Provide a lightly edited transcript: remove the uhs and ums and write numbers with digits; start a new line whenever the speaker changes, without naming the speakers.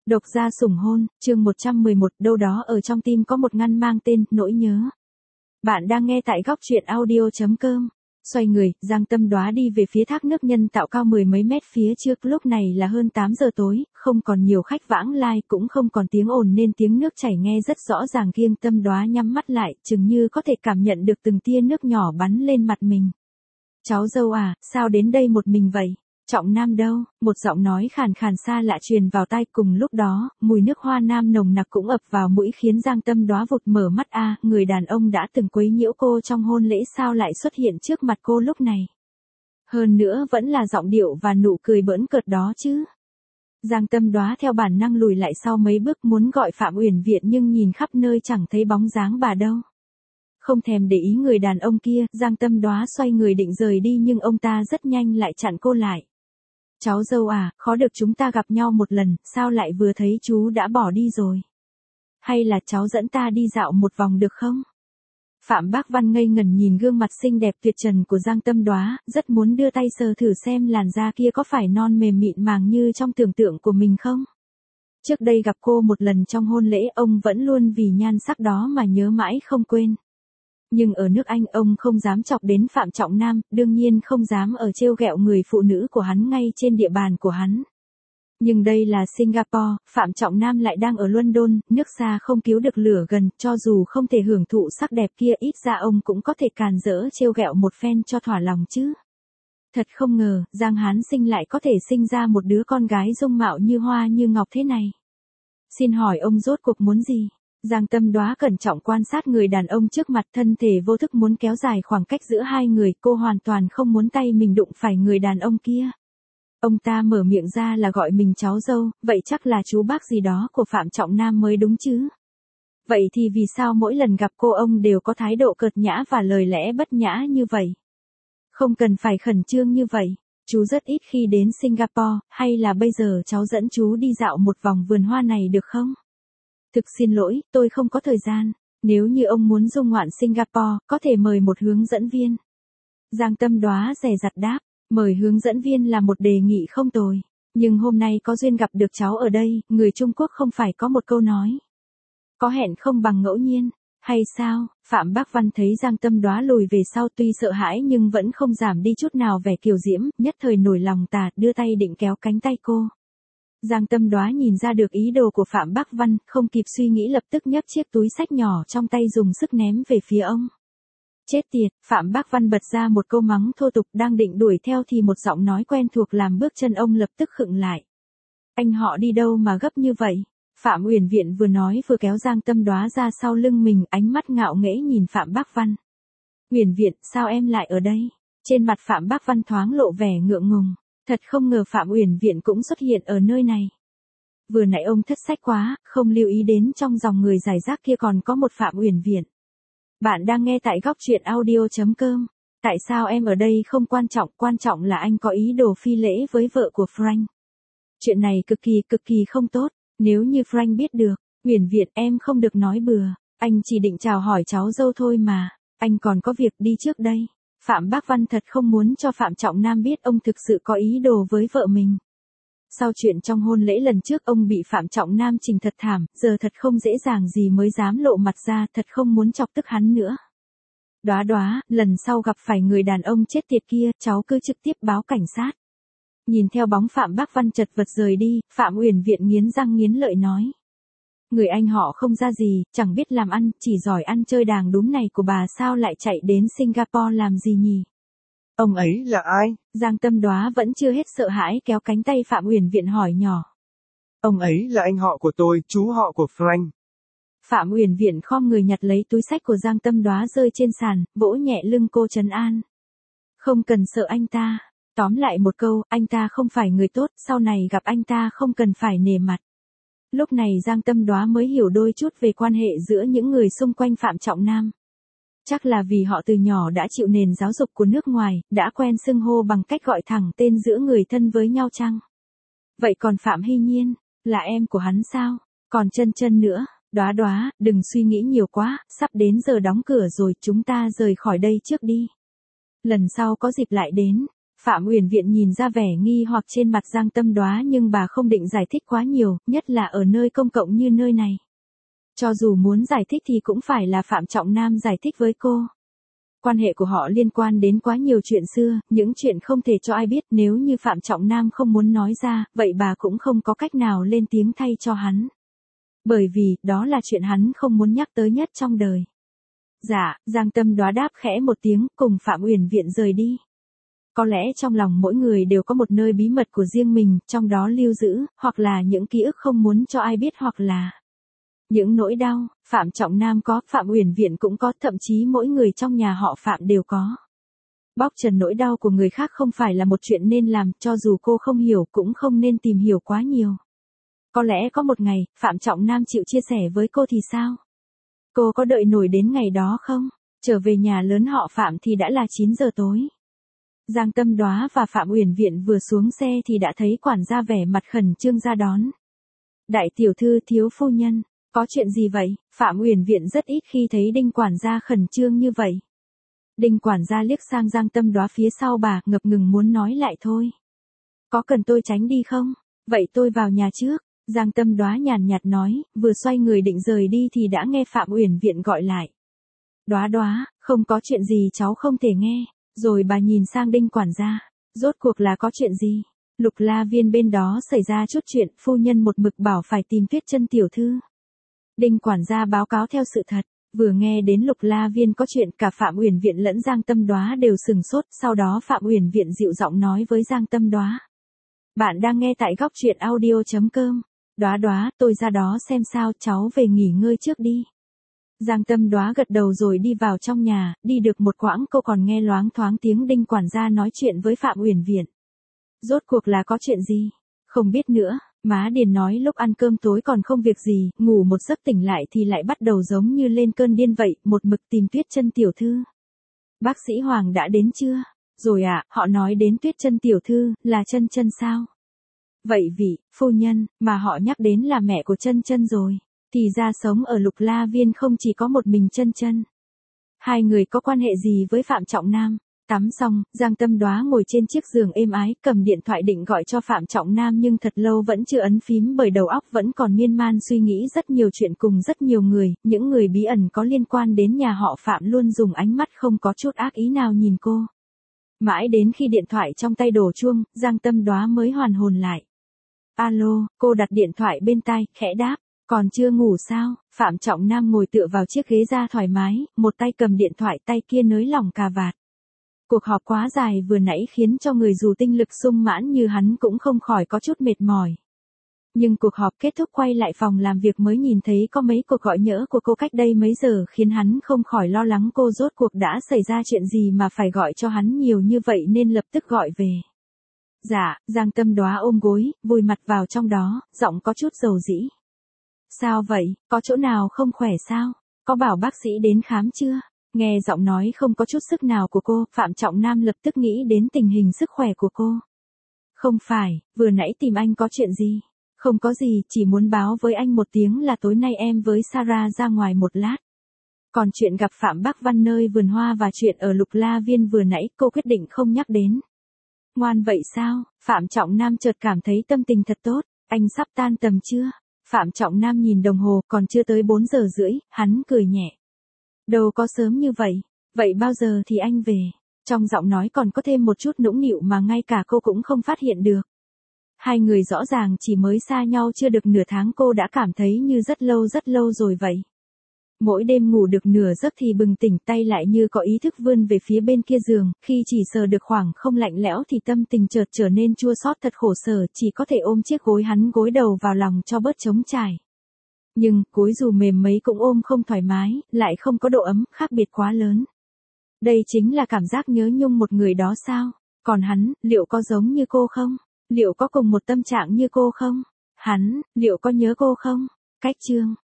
Độc gia sủng hôn, chương 111, đâu đó ở trong tim có một ngăn mang tên nỗi nhớ. Bạn đang nghe tại góc truyện audio.com. Xoay người, Giang Tâm Đóa đi về phía thác nước nhân tạo cao mười mấy mét phía trước, lúc này là hơn 8 giờ tối, không còn nhiều khách vãng lai, cũng không còn tiếng ồn nên tiếng nước chảy nghe rất rõ ràng. Kiêng Tâm Đóa nhắm mắt lại, chừng như có thể cảm nhận được từng tia nước nhỏ bắn lên mặt mình. Cháu dâu à, sao đến đây một mình vậy? Trọng Nam đâu? Một giọng nói khàn khàn xa lạ truyền vào tai. Cùng lúc đó, mùi nước hoa nam nồng nặc cũng ập vào mũi khiến Giang Tâm Đóa vụt mở mắt. Người đàn ông đã từng quấy nhiễu cô trong hôn lễ sao lại xuất hiện trước mặt cô lúc này? Hơn nữa vẫn là giọng điệu và nụ cười bỡn cợt đó chứ. Giang Tâm Đóa theo bản năng lùi lại sau mấy bước muốn gọi Phạm Uyển Viện nhưng nhìn khắp nơi chẳng thấy bóng dáng bà đâu. Không thèm để ý người đàn ông kia, Giang Tâm Đóa xoay người định rời đi nhưng ông ta rất nhanh lại chặn cô lại. Cháu dâu à, khó được chúng ta gặp nhau một lần, sao lại vừa thấy chú đã bỏ đi rồi? Hay là cháu dẫn ta đi dạo một vòng được không? Phạm Bác Văn ngây ngẩn nhìn gương mặt xinh đẹp tuyệt trần của Giang Tâm Đóa, rất muốn đưa tay sờ thử xem làn da kia có phải non mềm mịn màng như trong tưởng tượng của mình không? Trước đây gặp cô một lần trong hôn lễ, ông vẫn luôn vì nhan sắc đó mà nhớ mãi không quên. Nhưng ở nước Anh ông không dám chọc đến Phạm Trọng Nam, đương nhiên không dám ở trêu ghẹo người phụ nữ của hắn ngay trên địa bàn của hắn. Nhưng đây là Singapore, Phạm Trọng Nam lại đang ở London, nước xa không cứu được lửa gần, cho dù không thể hưởng thụ sắc đẹp kia ít ra ông cũng có thể càn rỡ trêu ghẹo một phen cho thỏa lòng chứ. Thật không ngờ, Giang Hán Sinh lại có thể sinh ra một đứa con gái dung mạo như hoa như ngọc thế này. Xin hỏi ông rốt cuộc muốn gì? Giang Tâm Đóa cẩn trọng quan sát người đàn ông trước mặt, thân thể vô thức muốn kéo dài khoảng cách giữa hai người, cô hoàn toàn không muốn tay mình đụng phải người đàn ông kia. Ông ta mở miệng ra là gọi mình cháu dâu, vậy chắc là chú bác gì đó của Phạm Trọng Nam mới đúng chứ. Vậy thì vì sao mỗi lần gặp cô ông đều có thái độ cợt nhã và lời lẽ bất nhã như vậy? Không cần phải khẩn trương như vậy, chú rất ít khi đến Singapore, hay là bây giờ cháu dẫn chú đi dạo một vòng vườn hoa này được không? Thực xin lỗi, tôi không có thời gian. Nếu như ông muốn du ngoạn Singapore, có thể mời một hướng dẫn viên. Giang Tâm Đóa dè dặt đáp, mời hướng dẫn viên là một đề nghị không tồi. Nhưng hôm nay có duyên gặp được cháu ở đây, người Trung Quốc không phải có một câu nói. Có hẹn không bằng ngẫu nhiên, hay sao? Phạm Bác Văn thấy Giang Tâm Đóa lùi về sau tuy sợ hãi nhưng vẫn không giảm đi chút nào vẻ kiều diễm, nhất thời nổi lòng tà, đưa tay định kéo cánh tay cô. Giang Tâm Đóa nhìn ra được ý đồ của Phạm Bác Văn, không kịp suy nghĩ lập tức nhấc chiếc túi xách nhỏ trong tay dùng sức ném về phía ông. Chết tiệt, Phạm Bác Văn bật ra một câu mắng thô tục, đang định đuổi theo thì một giọng nói quen thuộc làm bước chân ông lập tức khựng lại. Anh họ đi đâu mà gấp như vậy? Phạm Uyển Viện vừa nói vừa kéo Giang Tâm Đóa ra sau lưng mình, ánh mắt ngạo nghễ nhìn Phạm Bác Văn. Uyển Viện, sao em lại ở đây? Trên mặt Phạm Bác Văn thoáng lộ vẻ ngượng ngùng. Thật không ngờ Phạm Uyển Viện cũng xuất hiện ở nơi này. Vừa nãy ông thất sách quá, không lưu ý đến trong dòng người rải rác kia còn có một Phạm Uyển Viện. Bạn đang nghe tại góc truyện audio.com. Tại sao em ở đây không quan trọng là anh có ý đồ phi lễ với vợ của Frank. Chuyện này cực kỳ không tốt, nếu như Frank biết được, Uyển Viện em không được nói bừa, anh chỉ định chào hỏi cháu dâu thôi mà, anh còn có việc đi trước đây. Phạm Bác Văn thật không muốn cho Phạm Trọng Nam biết ông thực sự có ý đồ với vợ mình. Sau chuyện trong hôn lễ lần trước ông bị Phạm Trọng Nam chỉnh thật thảm, giờ thật không dễ dàng gì mới dám lộ mặt ra, thật không muốn chọc tức hắn nữa. Đóa Đóa, lần sau gặp phải người đàn ông chết tiệt kia, cháu cứ trực tiếp báo cảnh sát. Nhìn theo bóng Phạm Bác Văn chật vật rời đi, Phạm Uyển Viện nghiến răng nghiến lợi nói. Người anh họ không ra gì, chẳng biết làm ăn, chỉ giỏi ăn chơi đàng đúm này của bà sao lại chạy đến Singapore làm gì nhỉ?
Ông ấy là ai?
Giang Tâm Đóa vẫn chưa hết sợ hãi kéo cánh tay Phạm Uyển Viện hỏi nhỏ.
Ông ấy là anh họ của tôi, chú họ của Frank.
Phạm Uyển Viện khom người nhặt lấy túi xách của Giang Tâm Đóa rơi trên sàn, vỗ nhẹ lưng cô trấn an. Không cần sợ anh ta. Tóm lại một câu, anh ta không phải người tốt, sau này gặp anh ta không cần phải nể mặt. Lúc này Giang Tâm Đóa mới hiểu đôi chút về quan hệ giữa những người xung quanh Phạm Trọng Nam. Chắc là vì họ từ nhỏ đã chịu nền giáo dục của nước ngoài, đã quen xưng hô bằng cách gọi thẳng tên giữa người thân với nhau chăng? Vậy còn Phạm Hy Nhiên, là em của hắn sao? Còn Chân nữa, Đóa Đóa, đừng suy nghĩ nhiều quá, sắp đến giờ đóng cửa rồi, chúng ta rời khỏi đây trước đi. Lần sau có dịp lại đến. Phạm Uyển Viện nhìn ra vẻ nghi hoặc trên mặt Giang Tâm Đoá nhưng bà không định giải thích quá nhiều, nhất là ở nơi công cộng như nơi này. Cho dù muốn giải thích thì cũng phải là Phạm Trọng Nam giải thích với cô. Quan hệ của họ liên quan đến quá nhiều chuyện xưa, những chuyện không thể cho ai biết, nếu như Phạm Trọng Nam không muốn nói ra, vậy bà cũng không có cách nào lên tiếng thay cho hắn. Bởi vì, đó là chuyện hắn không muốn nhắc tới nhất trong đời. Dạ, Giang Tâm Đoá đáp khẽ một tiếng, cùng Phạm Uyển Viện rời đi. Có lẽ trong lòng mỗi người đều có một nơi bí mật của riêng mình, trong đó lưu giữ, hoặc là những ký ức không muốn cho ai biết hoặc là những nỗi đau. Phạm Trọng Nam có, Phạm Uyển Viện cũng có, thậm chí mỗi người trong nhà họ Phạm đều có. Bóc trần nỗi đau của người khác không phải là một chuyện nên làm, cho dù cô không hiểu cũng không nên tìm hiểu quá nhiều. Có lẽ có một ngày, Phạm Trọng Nam chịu chia sẻ với cô thì sao? Cô có đợi nổi đến ngày đó không? Trở về nhà lớn họ Phạm thì đã là 9 giờ tối. Giang Tâm Đoá và Phạm Uyển Viện vừa xuống xe thì đã thấy quản gia vẻ mặt khẩn trương ra đón. Đại tiểu thư, thiếu phu nhân, có chuyện gì vậy? Phạm Uyển Viện rất ít khi thấy Đinh quản gia khẩn trương như vậy. Đinh quản gia liếc sang Giang Tâm Đoá phía sau bà, ngập ngừng muốn nói lại thôi. Có cần tôi tránh đi không? Vậy tôi vào nhà trước. Giang Tâm Đoá nhàn nhạt nói, vừa xoay người định rời đi thì đã nghe Phạm Uyển Viện gọi lại. Đoá Đoá, không có chuyện gì cháu không thể nghe. Rồi bà nhìn sang Đinh quản gia, rốt cuộc là có chuyện gì? Lục La Viên bên đó xảy ra chút chuyện, phu nhân một mực bảo phải tìm Tuyết Chân tiểu thư. Đinh quản gia báo cáo theo sự thật, vừa nghe đến Lục La Viên có chuyện, cả Phạm Uyển Viện lẫn Giang Tâm Đoá đều sừng sốt, sau đó Phạm Uyển Viện dịu giọng nói với Giang Tâm Đoá. Bạn đang nghe tại góc truyện audio.com. Đoá Đoá, tôi ra đó xem sao, cháu về nghỉ ngơi trước đi. Giang Tâm Đoá gật đầu rồi đi vào trong nhà, đi được một quãng cô còn nghe loáng thoáng tiếng Đinh quản gia nói chuyện với Phạm Uyển Viện. Rốt cuộc là có chuyện gì? Không biết nữa, má Điền nói lúc ăn cơm tối còn không việc gì, ngủ một giấc tỉnh lại thì lại bắt đầu giống như lên cơn điên vậy, một mực tìm Tuyết Chân tiểu thư. Bác sĩ Hoàng đã đến chưa? Rồi ạ, họ nói đến Tuyết Chân tiểu thư, là Chân Chân sao? Vậy vị, phu nhân, mà họ nhắc đến là mẹ của Chân Chân rồi. Thì ra sống ở Lục La Viên không chỉ có một mình Chân Chân. Hai người có quan hệ gì với Phạm Trọng Nam? Tắm xong, Giang Tâm Đoá ngồi trên chiếc giường êm ái, cầm điện thoại định gọi cho Phạm Trọng Nam nhưng thật lâu vẫn chưa ấn phím bởi đầu óc vẫn còn miên man suy nghĩ rất nhiều chuyện cùng rất nhiều người, những người bí ẩn có liên quan đến nhà họ Phạm luôn dùng ánh mắt không có chút ác ý nào nhìn cô. Mãi đến khi điện thoại trong tay đổ chuông, Giang Tâm Đoá mới hoàn hồn lại. Alo, cô đặt điện thoại bên tai, khẽ đáp. Còn chưa ngủ sao? Phạm Trọng Nam ngồi tựa vào chiếc ghế da thoải mái, một tay cầm điện thoại, tay kia nới lỏng cà vạt. Cuộc họp quá dài vừa nãy khiến cho người dù tinh lực sung mãn như hắn cũng không khỏi có chút mệt mỏi. Nhưng cuộc họp kết thúc quay lại phòng làm việc mới nhìn thấy có mấy cuộc gọi nhỡ của cô cách đây mấy giờ khiến hắn không khỏi lo lắng cô rốt cuộc đã xảy ra chuyện gì mà phải gọi cho hắn nhiều như vậy nên lập tức gọi về. Dạ, Giang Tâm Đoá ôm gối, vùi mặt vào trong đó, giọng có chút dầu dĩ. Sao vậy, có chỗ nào không khỏe sao? Có bảo bác sĩ đến khám chưa? Nghe giọng nói không có chút sức nào của cô, Phạm Trọng Nam lập tức nghĩ đến tình hình sức khỏe của cô. Không phải, vừa nãy tìm anh có chuyện gì? Không có gì, chỉ muốn báo với anh một tiếng là tối nay em với Sarah ra ngoài một lát. Còn chuyện gặp Phạm Bắc Văn nơi vườn hoa và chuyện ở Lục La Viên vừa nãy cô quyết định không nhắc đến. Ngoan vậy sao? Phạm Trọng Nam chợt cảm thấy tâm tình thật tốt, anh sắp tan tầm chưa? Phạm Trọng Nam nhìn đồng hồ, còn chưa tới 4 giờ rưỡi, hắn cười nhẹ. Đâu có sớm như vậy, vậy bao giờ thì anh về? Trong giọng nói còn có thêm một chút nũng nịu mà ngay cả cô cũng không phát hiện được. Hai người rõ ràng chỉ mới xa nhau chưa được nửa tháng cô đã cảm thấy như rất lâu rồi vậy. Mỗi đêm ngủ được nửa giấc thì bừng tỉnh tay lại như có ý thức vươn về phía bên kia giường, khi chỉ sờ được khoảng không lạnh lẽo thì tâm tình chợt trở nên chua xót thật khổ sở, chỉ có thể ôm chiếc gối hắn gối đầu vào lòng cho bớt trống trải. Nhưng, gối dù mềm mấy cũng ôm không thoải mái, lại không có độ ấm, khác biệt quá lớn. Đây chính là cảm giác nhớ nhung một người đó sao? Còn hắn, liệu có giống như cô không? Liệu có cùng một tâm trạng như cô không? Hắn, liệu có nhớ cô không? Cách chương